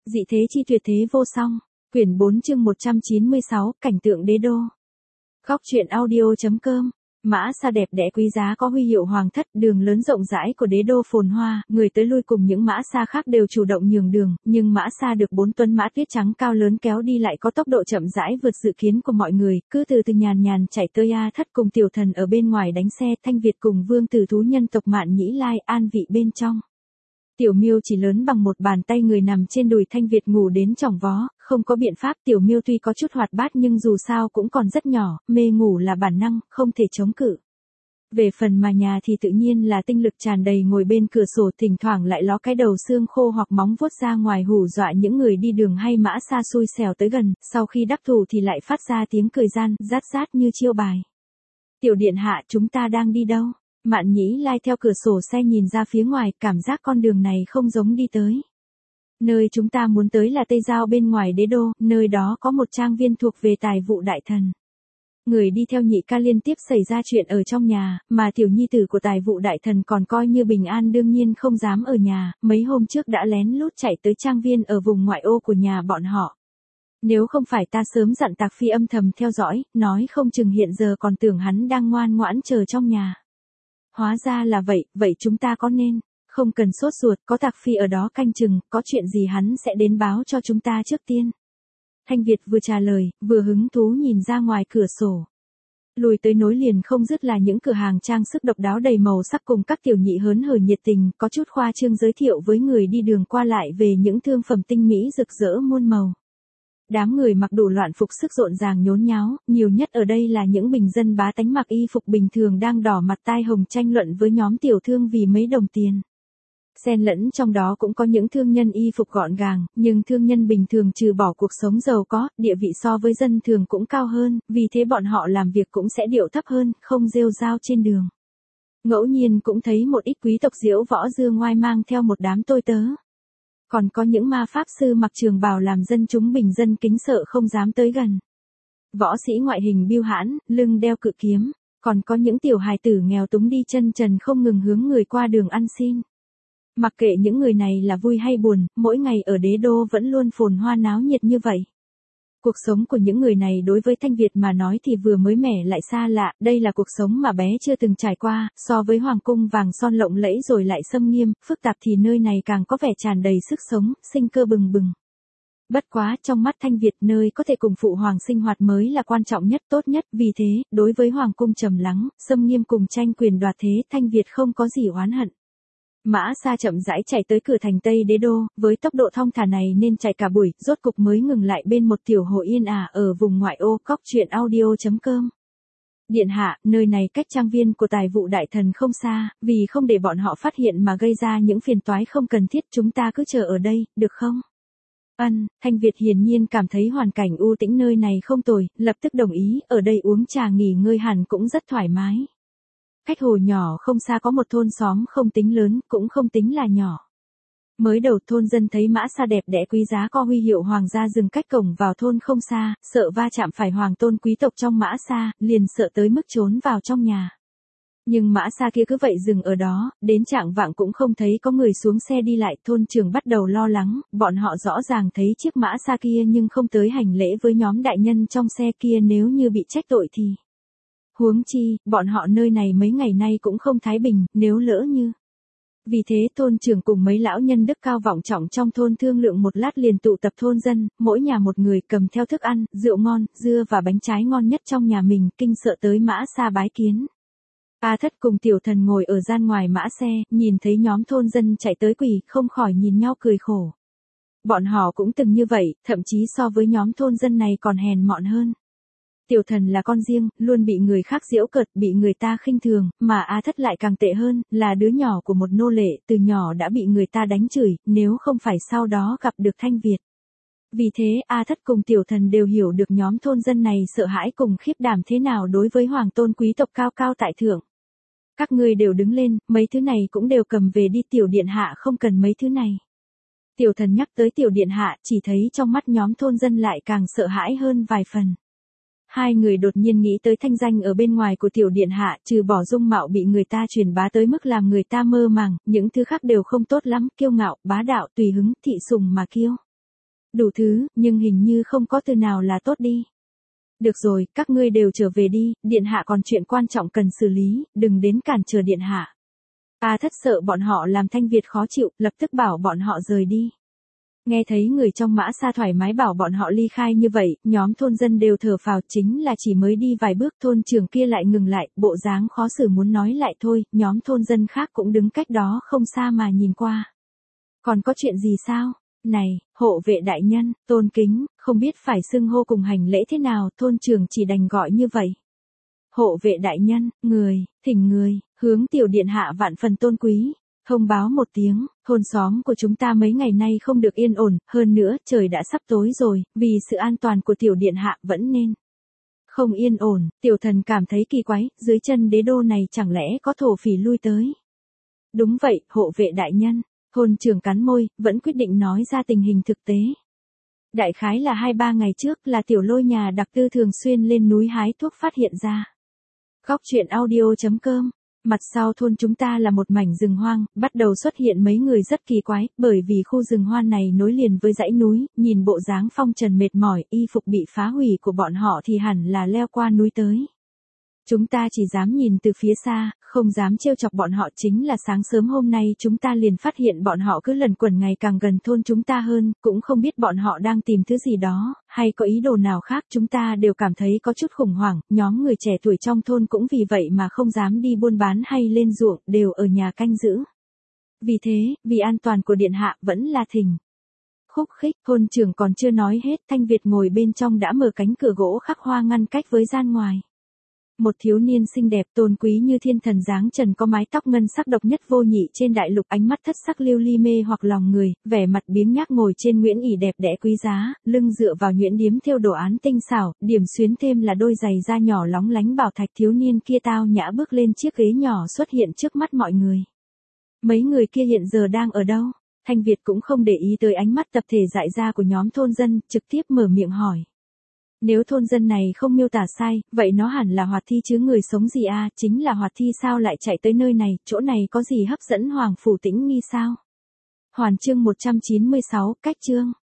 Dị thế chi tuyệt thế vô song. Quyển 4 chương 196, cảnh tượng đế đô. Góc truyện audio.com. Mã Sa đẹp đẽ quý giá có huy hiệu hoàng thất, đường lớn rộng rãi của đế đô phồn hoa, người tới lui cùng những mã Sa khác đều chủ động nhường đường, nhưng mã Sa được 4 tuấn mã tuyết trắng cao lớn kéo đi lại có tốc độ chậm rãi vượt dự kiến của mọi người, cứ từ từ nhàn nhàn chạy tới. A Thất cùng Tiểu Thần ở bên ngoài đánh xe, Thanh Việt cùng vương tử thú nhân tộc Mạn Nhĩ Lai an vị bên trong. Tiểu Miêu chỉ lớn bằng một bàn tay người nằm trên đùi Thanh Việt ngủ đến chỏng vó, không có biện pháp. Tiểu Miêu tuy có chút hoạt bát nhưng dù sao cũng còn rất nhỏ, mê ngủ là bản năng, không thể chống cự. Về phần mà nhà thì tự nhiên là tinh lực tràn đầy, ngồi bên cửa sổ thỉnh thoảng lại ló cái đầu xương khô hoặc móng vuốt ra ngoài hù dọa những người đi đường hay mã Sa xui xẻo tới gần, sau khi đắc thủ thì lại phát ra tiếng cười gian, rát rát như chiêu bài. Tiểu điện hạ, chúng ta đang đi đâu? Mạn Nhĩ Lai theo cửa sổ xe nhìn ra phía ngoài, cảm giác con đường này không giống đi tới. Nơi chúng ta muốn tới là Tây Giao bên ngoài đế đô, nơi đó có một trang viên thuộc về Tài vụ đại thần. Người đi theo nhị ca liên tiếp xảy ra chuyện ở trong nhà, mà tiểu nhi tử của Tài vụ đại thần còn coi như bình an, đương nhiên không dám ở nhà, mấy hôm trước đã lén lút chạy tới trang viên ở vùng ngoại ô của nhà bọn họ. Nếu không phải ta sớm dặn Tạc Phi âm thầm theo dõi, nói không chừng hiện giờ còn tưởng hắn đang ngoan ngoãn chờ trong nhà. Hóa ra là vậy, vậy chúng ta có nên, không cần sốt ruột, có Tạc Phi ở đó canh chừng, có chuyện gì hắn sẽ đến báo cho chúng ta trước tiên. Thanh Việt vừa trả lời, vừa hứng thú nhìn ra ngoài cửa sổ. Lùi tới nối liền không dứt là những cửa hàng trang sức độc đáo đầy màu sắc cùng các tiểu nhị hớn hở nhiệt tình, có chút khoa trương giới thiệu với người đi đường qua lại về những thương phẩm tinh mỹ rực rỡ muôn màu. Đám người mặc đủ loạn phục sức rộn ràng nhốn nháo, nhiều nhất ở đây là những bình dân bá tánh mặc y phục bình thường đang đỏ mặt tai hồng tranh luận với nhóm tiểu thương vì mấy đồng tiền. Xen lẫn trong đó cũng có những thương nhân y phục gọn gàng, nhưng thương nhân bình thường trừ bỏ cuộc sống giàu có, địa vị so với dân thường cũng cao hơn, vì thế bọn họ làm việc cũng sẽ điệu thấp hơn, không rêu rao trên đường. Ngẫu nhiên cũng thấy một ít quý tộc diễu võ dương ngoai mang theo một đám tôi tớ. Còn có những ma pháp sư mặc trường bào làm dân chúng bình dân kính sợ không dám tới gần. Võ sĩ ngoại hình biêu hãn, lưng đeo cự kiếm, còn có những tiểu hài tử nghèo túng đi chân trần không ngừng hướng người qua đường ăn xin. Mặc kệ những người này là vui hay buồn, mỗi ngày ở đế đô vẫn luôn phồn hoa náo nhiệt như vậy. Cuộc sống của những người này đối với Thanh Việt mà nói thì vừa mới mẻ lại xa lạ, đây là cuộc sống mà bé chưa từng trải qua, so với hoàng cung vàng son lộng lẫy rồi lại xâm nghiêm, phức tạp thì nơi này càng có vẻ tràn đầy sức sống, sinh cơ bừng bừng. Bất quá, trong mắt Thanh Việt nơi có thể cùng phụ hoàng sinh hoạt mới là quan trọng nhất, tốt nhất, vì thế, đối với hoàng cung trầm lắng, xâm nghiêm cùng tranh quyền đoạt thế, Thanh Việt không có gì oán hận. Mã Sa chậm rãi chạy tới cửa thành Tây Đế Đô, với tốc độ thong thả này nên chạy cả buổi, rốt cục mới ngừng lại bên một tiểu hồ yên ả ở vùng ngoại ô. Góc truyện audio.com. Điện hạ, nơi này cách trang viên của Tài vụ đại thần không xa, vì không để bọn họ phát hiện mà gây ra những phiền toái không cần thiết, chúng ta cứ chờ ở đây, được không? Thanh Việt hiển nhiên cảm thấy hoàn cảnh u tĩnh nơi này không tồi, lập tức đồng ý, ở đây uống trà nghỉ ngơi hẳn cũng rất thoải mái. Cách hồ nhỏ không xa có một thôn xóm không tính lớn, cũng không tính là nhỏ. Mới đầu thôn dân thấy Mã Sa đẹp đẽ quý giá có huy hiệu hoàng gia dừng cách cổng vào thôn không xa, sợ va chạm phải hoàng tôn quý tộc trong Mã Sa, liền sợ tới mức trốn vào trong nhà. Nhưng Mã Sa kia cứ vậy dừng ở đó, đến chạng vạng cũng không thấy có người xuống xe đi lại, thôn trưởng bắt đầu lo lắng, bọn họ rõ ràng thấy chiếc Mã Sa kia nhưng không tới hành lễ với nhóm đại nhân trong xe kia, nếu như bị trách tội thì... Huống chi, bọn họ nơi này mấy ngày nay cũng không thái bình, nếu lỡ như. Vì thế thôn trưởng cùng mấy lão nhân đức cao vọng trọng trong thôn thương lượng một lát liền tụ tập thôn dân, mỗi nhà một người cầm theo thức ăn, rượu ngon, dưa và bánh trái ngon nhất trong nhà mình, kinh sợ tới Mã Sa bái kiến. A Thất cùng Tiểu Thần ngồi ở gian ngoài mã xe, nhìn thấy nhóm thôn dân chạy tới quỳ, không khỏi nhìn nhau cười khổ. Bọn họ cũng từng như vậy, thậm chí so với nhóm thôn dân này còn hèn mọn hơn. Tiểu Thần là con riêng, luôn bị người khác giễu cợt, bị người ta khinh thường, mà A Thất lại càng tệ hơn, là đứa nhỏ của một nô lệ, từ nhỏ đã bị người ta đánh chửi, nếu không phải sau đó gặp được Thanh Việt. Vì thế, A Thất cùng Tiểu Thần đều hiểu được nhóm thôn dân này sợ hãi cùng khiếp đảm thế nào đối với hoàng tôn quý tộc cao cao tại thượng. Các ngươi đều đứng lên, mấy thứ này cũng đều cầm về đi, tiểu điện hạ không cần mấy thứ này. Tiểu Thần nhắc tới tiểu điện hạ, chỉ thấy trong mắt nhóm thôn dân lại càng sợ hãi hơn vài phần. Hai người đột nhiên nghĩ tới thanh danh ở bên ngoài của tiểu điện hạ, trừ bỏ dung mạo bị người ta truyền bá tới mức làm người ta mơ màng, những thứ khác đều không tốt lắm, kiêu ngạo, bá đạo, tùy hứng, thị sùng mà kiêu. đủ thứ, nhưng hình như không có từ nào là tốt đi. Được rồi, các ngươi đều trở về đi, điện hạ còn chuyện quan trọng cần xử lý, đừng đến cản trở điện hạ. A Thất sợ bọn họ làm Thanh Việt khó chịu, lập tức bảo bọn họ rời đi. Nghe thấy người trong Mã Sa thoải mái bảo bọn họ ly khai như vậy, nhóm thôn dân đều thở phào, chính là chỉ mới đi vài bước thôn trưởng kia lại ngừng lại, bộ dáng khó xử muốn nói lại thôi, nhóm thôn dân khác cũng đứng cách đó không xa mà nhìn qua. Còn có chuyện gì sao? Này, hộ vệ đại nhân, tôn kính, không biết phải xưng hô cùng hành lễ thế nào, thôn trưởng chỉ đành gọi như vậy. Hộ vệ đại nhân, thỉnh người, hướng tiểu điện hạ vạn phần tôn quý. Thông báo một tiếng, thôn xóm của chúng ta mấy ngày nay không được yên ổn, hơn nữa trời đã sắp tối rồi, vì sự an toàn của tiểu điện hạ vẫn nên. Không yên ổn, tiểu thần cảm thấy kỳ quái, dưới chân đế đô này chẳng lẽ có thổ phỉ lui tới. Đúng vậy, hộ vệ đại nhân, thôn trưởng cắn môi, vẫn quyết định nói ra tình hình thực tế. Đại khái là 2-3 ngày trước là tiểu lôi nhà đặc tư thường xuyên lên núi hái thuốc phát hiện ra. Góc truyện audio.com. Mặt sau thôn chúng ta là một mảnh rừng hoang, bắt đầu xuất hiện mấy người rất kỳ quái, bởi vì khu rừng hoang này nối liền với dãy núi, nhìn bộ dáng phong trần mệt mỏi, y phục bị phá hủy của bọn họ thì hẳn là leo qua núi tới. Chúng ta chỉ dám nhìn từ phía xa, không dám trêu chọc bọn họ, chính là sáng sớm hôm nay chúng ta liền phát hiện bọn họ cứ lần quẩn ngày càng gần thôn chúng ta hơn, cũng không biết bọn họ đang tìm thứ gì đó, hay có ý đồ nào khác, chúng ta đều cảm thấy có chút khủng hoảng, nhóm người trẻ tuổi trong thôn cũng vì vậy mà không dám đi buôn bán hay lên ruộng, đều ở nhà canh giữ. Vì thế, vì an toàn của điện hạ vẫn là thỉnh. Khúc khích, thôn trưởng còn chưa nói hết, Thanh Việt ngồi bên trong đã mở cánh cửa gỗ khắc hoa ngăn cách với gian ngoài. Một thiếu niên xinh đẹp tôn quý như thiên thần dáng trần có mái tóc ngân sắc độc nhất vô nhị trên đại lục, ánh mắt thất sắc lưu ly mê hoặc lòng người, vẻ mặt biếng nhác ngồi trên nguyễn ỷ đẹp đẽ quý giá, lưng dựa vào nhuyễn điếm thêu đồ án tinh xảo, điểm xuyến thêm là đôi giày da nhỏ lóng lánh bảo thạch. Thiếu niên kia tao nhã bước lên chiếc ghế nhỏ xuất hiện trước mắt mọi người. Mấy người kia hiện giờ đang ở đâu? Thanh Việt cũng không để ý tới ánh mắt tập thể dại ra của nhóm thôn dân, trực tiếp mở miệng hỏi. Nếu thôn dân này không miêu tả sai, vậy nó hẳn là hoạt thi chứ người sống gì à, chính là hoạt thi sao lại chạy tới nơi này, chỗ này có gì hấp dẫn Hoàng Phủ Tĩnh Nghi sao? Hoàn chương 196, cách chương.